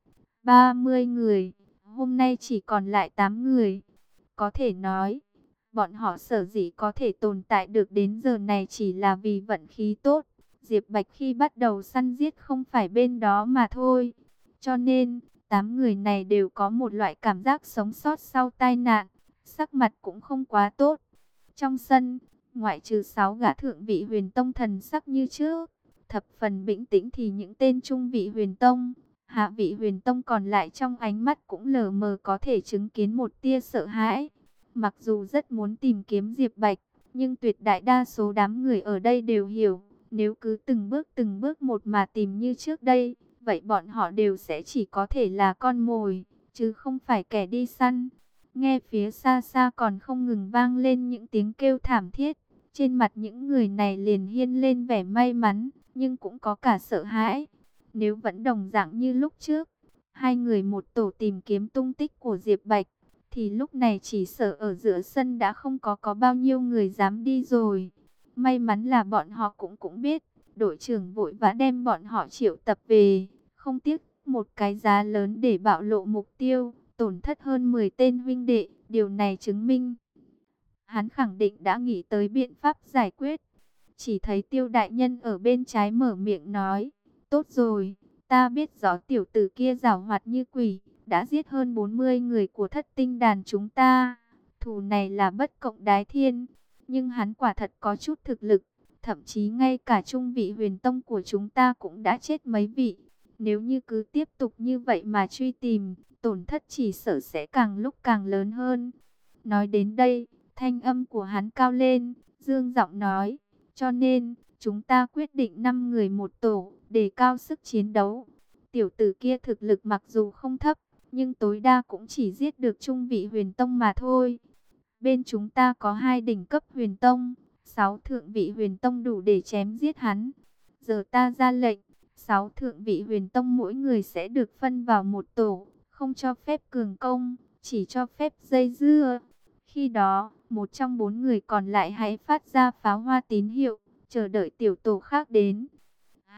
Speaker 1: 30 người. Hôm nay chỉ còn lại 8 người. Có thể nói, bọn họ sở dĩ có thể tồn tại được đến giờ này chỉ là vì vận khí tốt. Diệp Bạch khi bắt đầu săn giết không phải bên đó mà thôi. Cho nên, 8 người này đều có một loại cảm giác sống sót sau tai nạn. Sắc mặt cũng không quá tốt. Trong sân, ngoại trừ 6 gã thượng vị huyền tông thần sắc như trước, thập phần bình tĩnh thì những tên trung vị huyền tông, hạ vị huyền tông còn lại trong ánh mắt cũng lờ mờ có thể chứng kiến một tia sợ hãi. Mặc dù rất muốn tìm kiếm Diệp Bạch, nhưng tuyệt đại đa số đám người ở đây đều hiểu, nếu cứ từng bước một mà tìm như trước đây, vậy bọn họ đều sẽ chỉ có thể là con mồi, chứ không phải kẻ đi săn. Nghe phía xa xa còn không ngừng vang lên những tiếng kêu thảm thiết, trên mặt những người này liền hiên lên vẻ may mắn, nhưng cũng có cả sợ hãi. Nếu vẫn đồng dạng như lúc trước, hai người một tổ tìm kiếm tung tích của Diệp Bạch, thì lúc này chỉ sợ ở giữa sân đã không có bao nhiêu người dám đi rồi. May mắn là bọn họ cũng biết, đội trưởng vội vã đem bọn họ triệu tập về, không tiếc một cái giá lớn để bạo lộ mục tiêu, tổn thất hơn 10 tên huynh đệ. Điều này chứng minh hắn khẳng định đã nghĩ tới biện pháp giải quyết. Chỉ thấy Tiêu đại nhân ở bên trái mở miệng nói, tốt rồi, ta biết rõ tiểu tử kia giảo hoạt như quỷ, đã giết hơn 40 người của thất tinh đàn chúng ta. Thù này là bất cộng đái thiên, nhưng hắn quả thật có chút thực lực, thậm chí ngay cả trung vị huyền tông của chúng ta cũng đã chết mấy vị. Nếu như cứ tiếp tục như vậy mà truy tìm, tổn thất chỉ sợ sẽ càng lúc càng lớn hơn. Nói đến đây, thanh âm của hắn cao lên, dương giọng nói, cho nên, chúng ta quyết định 5 người một tổ, để cao sức chiến đấu. Tiểu tử kia thực lực mặc dù không thấp, nhưng tối đa cũng chỉ giết được trung vị huyền tông mà thôi. Bên chúng ta có 2 đỉnh cấp huyền tông, 6 thượng vị huyền tông đủ để chém giết hắn. Giờ ta ra lệnh, 6 thượng vị huyền tông mỗi người sẽ được phân vào một tổ, không cho phép cường công, chỉ cho phép dây dưa. Khi đó, một trong 4 người còn lại hãy phát ra pháo hoa tín hiệu, chờ đợi tiểu tổ khác đến.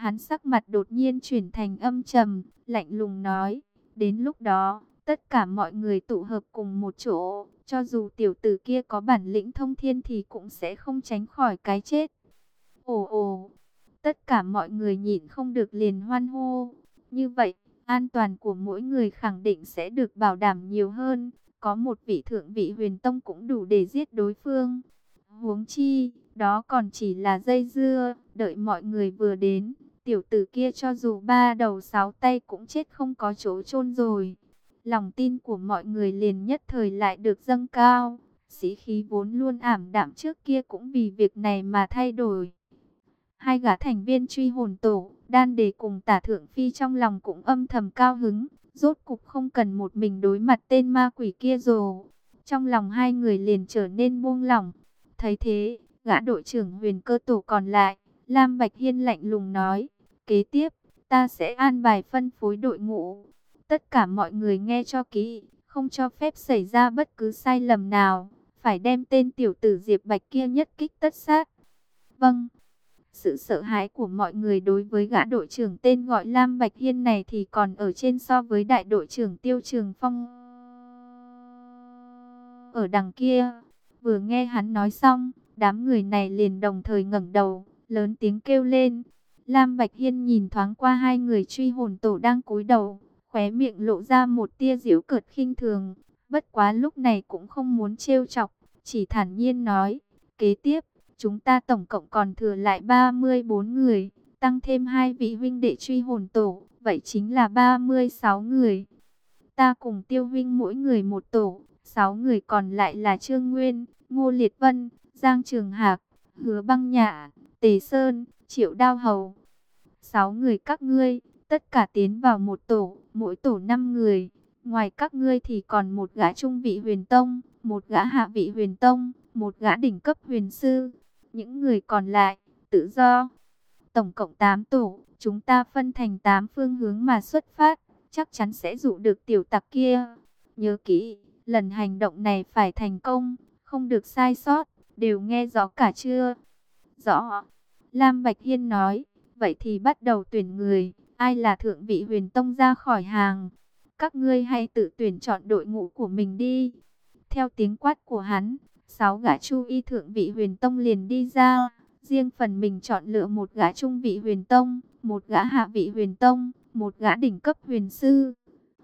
Speaker 1: Hắn sắc mặt đột nhiên chuyển thành âm trầm, lạnh lùng nói, đến lúc đó, tất cả mọi người tụ hợp cùng một chỗ, cho dù tiểu tử kia có bản lĩnh thông thiên thì cũng sẽ không tránh khỏi cái chết. Ồ ồ, tất cả mọi người nhịn không được liền hoan hô. Như vậy, an toàn của mỗi người khẳng định sẽ được bảo đảm nhiều hơn. Có một vị thượng vị huyền tông cũng đủ để giết đối phương. Huống chi, đó còn chỉ là dây dưa, đợi mọi người vừa đến. Tiểu tử kia cho dù ba đầu sáu tay cũng chết không có chỗ chôn rồi. Lòng tin của mọi người liền nhất thời lại được dâng cao. Sĩ khí vốn luôn ảm đạm trước kia cũng vì việc này mà thay đổi. Hai gã thành viên truy hồn tổ, Đan Đề cùng Tả Thượng Phi trong lòng cũng âm thầm cao hứng. Rốt cục không cần một mình đối mặt tên ma quỷ kia rồi. Trong lòng hai người liền trở nên buông lỏng. Thấy thế, gã đội trưởng Huyền Cơ Tổ còn lại, Lam Bạch Hiên lạnh lùng nói, kế tiếp, ta sẽ an bài phân phối đội ngũ. Tất cả mọi người nghe cho kỹ, không cho phép xảy ra bất cứ sai lầm nào, phải đem tên tiểu tử Diệp Bạch kia nhất kích tất sát. Vâng. Sự sợ hãi của mọi người đối với gã đội trưởng tên gọi Lam Bạch Hiên này thì còn ở trên so với đại đội trưởng Tiêu Trường Phong. Ở đằng kia, vừa nghe hắn nói xong, đám người này liền đồng thời ngẩng đầu, lớn tiếng kêu lên. Lam Bạch Hiên nhìn thoáng qua hai người truy hồn tổ đang cúi đầu, khóe miệng lộ ra một tia giễu cợt khinh thường. Bất quá lúc này cũng không muốn trêu chọc, chỉ thản nhiên nói, kế tiếp, chúng ta tổng cộng còn thừa lại 34 người, tăng thêm hai vị huynh đệ truy hồn tổ, vậy chính là 36 người. Ta cùng Tiêu huynh mỗi người một tổ, 6 người còn lại là Trương Nguyên, Ngô Liệt Vân, Giang Trường Hạc, Hứa Băng Nhã, Tề Sơn, Triệu Đao Hầu. 6 người các ngươi, tất cả tiến vào một tổ, mỗi tổ 5 người. Ngoài các ngươi thì còn một gã trung vị huyền tông, một gã hạ vị huyền tông, một gã đỉnh cấp huyền sư. Những người còn lại, tự do. Tổng cộng 8 tổ, chúng ta phân thành 8 phương hướng mà xuất phát, chắc chắn sẽ dụ được tiểu tặc kia. Nhớ kỹ, lần hành động này phải thành công, không được sai sót, đều nghe rõ cả chưa? Rõ. Lam Bạch Hiên nói, vậy thì bắt đầu tuyển người, ai là thượng vị huyền tông ra khỏi hàng. Các ngươi hãy tự tuyển chọn đội ngũ của mình đi. Theo tiếng quát của hắn, 6 gã chu y thượng vị huyền tông liền đi ra, riêng phần mình chọn lựa một gã trung vị huyền tông, một gã hạ vị huyền tông, một gã đỉnh cấp huyền sư.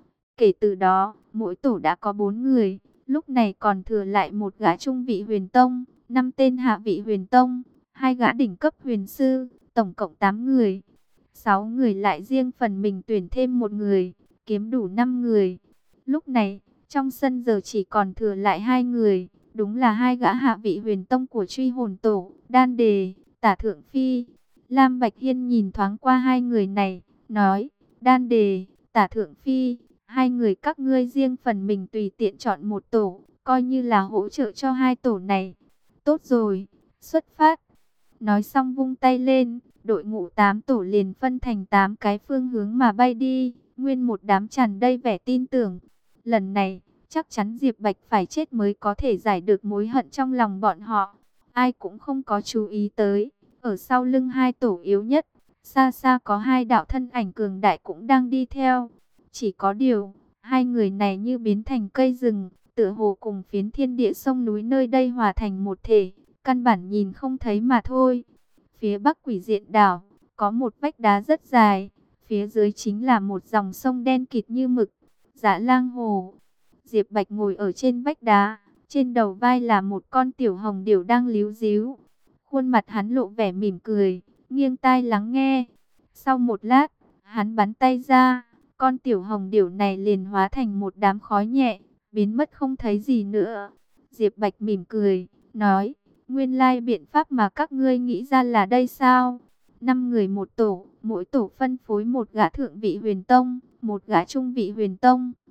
Speaker 1: Kể từ đó, mỗi tổ đã có 4 người, lúc này còn thừa lại một gã trung vị huyền tông, 5 tên hạ vị huyền tông, 2 gã đỉnh cấp huyền sư, tổng cộng 8 người. 6 người lại riêng phần mình tuyển thêm một người, kiếm đủ 5 người. Lúc này, trong sân giờ chỉ còn thừa lại 2 người, đúng là 2 gã hạ vị huyền tông của truy hồn tổ, Đan Đề, Tả Thượng Phi. Lam Bạch Hiên nhìn thoáng qua 2 người này, nói, Đan Đề, Tả Thượng Phi, 2 người các ngươi riêng phần mình tùy tiện chọn một tổ, coi như là hỗ trợ cho 2 tổ này. Tốt rồi, xuất phát. Nói xong vung tay lên, đội ngũ 8 tổ liền phân thành 8 cái phương hướng mà bay đi, nguyên một đám tràn đầy vẻ tin tưởng. Lần này, chắc chắn Diệp Bạch phải chết mới có thể giải được mối hận trong lòng bọn họ. Ai cũng không có chú ý tới, ở sau lưng 2 tổ yếu nhất, xa xa có 2 đạo thân ảnh cường đại cũng đang đi theo. Chỉ có điều, 2 người này như biến thành cây rừng, tựa hồ cùng phiến thiên địa sông núi nơi đây hòa thành một thể, căn bản nhìn không thấy mà thôi. Phía bắc Quỷ Diện đảo, có một vách đá rất dài, phía dưới chính là một dòng sông đen kịt như mực, Dạ Lang Hồ. Diệp Bạch ngồi ở trên vách đá, trên đầu vai là một con tiểu hồng điểu đang líu ríu. Khuôn mặt hắn lộ vẻ mỉm cười, nghiêng tai lắng nghe. Sau một lát, hắn bắn tay ra, con tiểu hồng điểu này liền hóa thành một đám khói nhẹ, biến mất không thấy gì nữa. Diệp Bạch mỉm cười, nói, nguyên lai biện pháp mà các ngươi nghĩ ra là đây sao? 5 người một tổ, mỗi tổ phân phối một gã thượng vị huyền tông, một gã trung vị huyền tông,